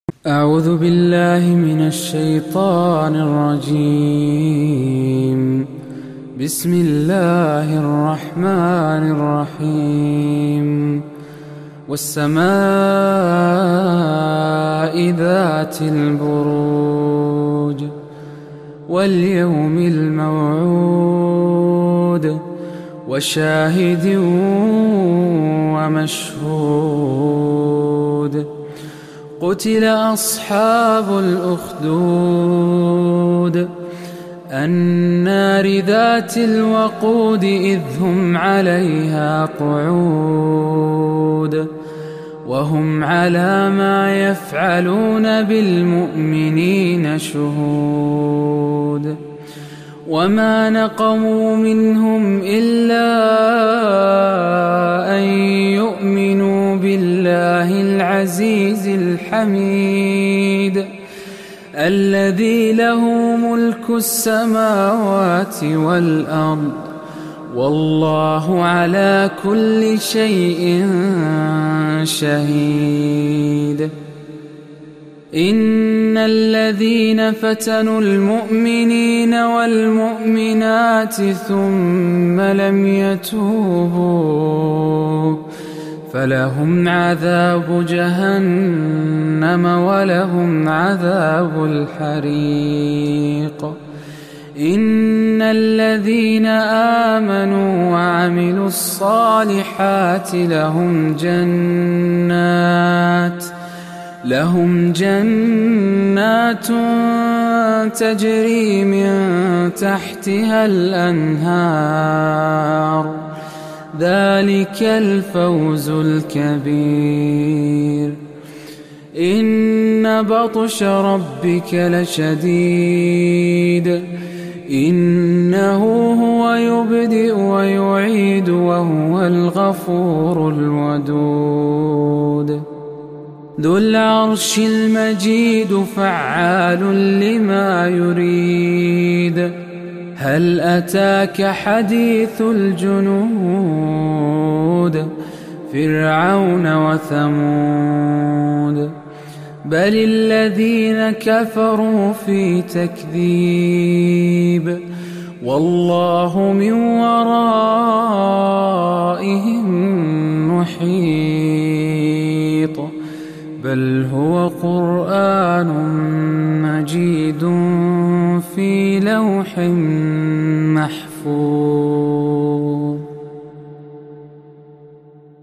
أعوذ بالله من الشيطان الرجيم. بسم الله الرحمن الرحيم. والسماء ذات البروج واليوم الموعود وشاهد ومشهود. قتل أصحاب الأخدود النار ذات الوقود إذ هم عليها قعود وهم على ما يفعلون بالمؤمنين شهود. وما نقموا منهم إلا أن يؤمنوا بالله العزيز الحميد الذي له ملك السماوات والأرض والله على كل شيء شهيد. إن الذين فتنوا المؤمنين والمؤمنات ثم لم يتوبوا فلهم عذاب جهنم ولهم عذاب الحريق. إن الذين آمنوا وعملوا الصالحات لهم جنات تجري من تحتها الأنهار ذلك الفوز الكبير. إن بطش ربك لشديد إنه هو يبدئ ويعيد وهو الغفور الودود ذو العرش المجيد فعال لما يريد. هل أتاك حديث الجنود فرعون وثمود بل الذين كفروا في تكذيب والله من ورائهم محيط. بل هو قرآن مجيد في لوح محفوظ.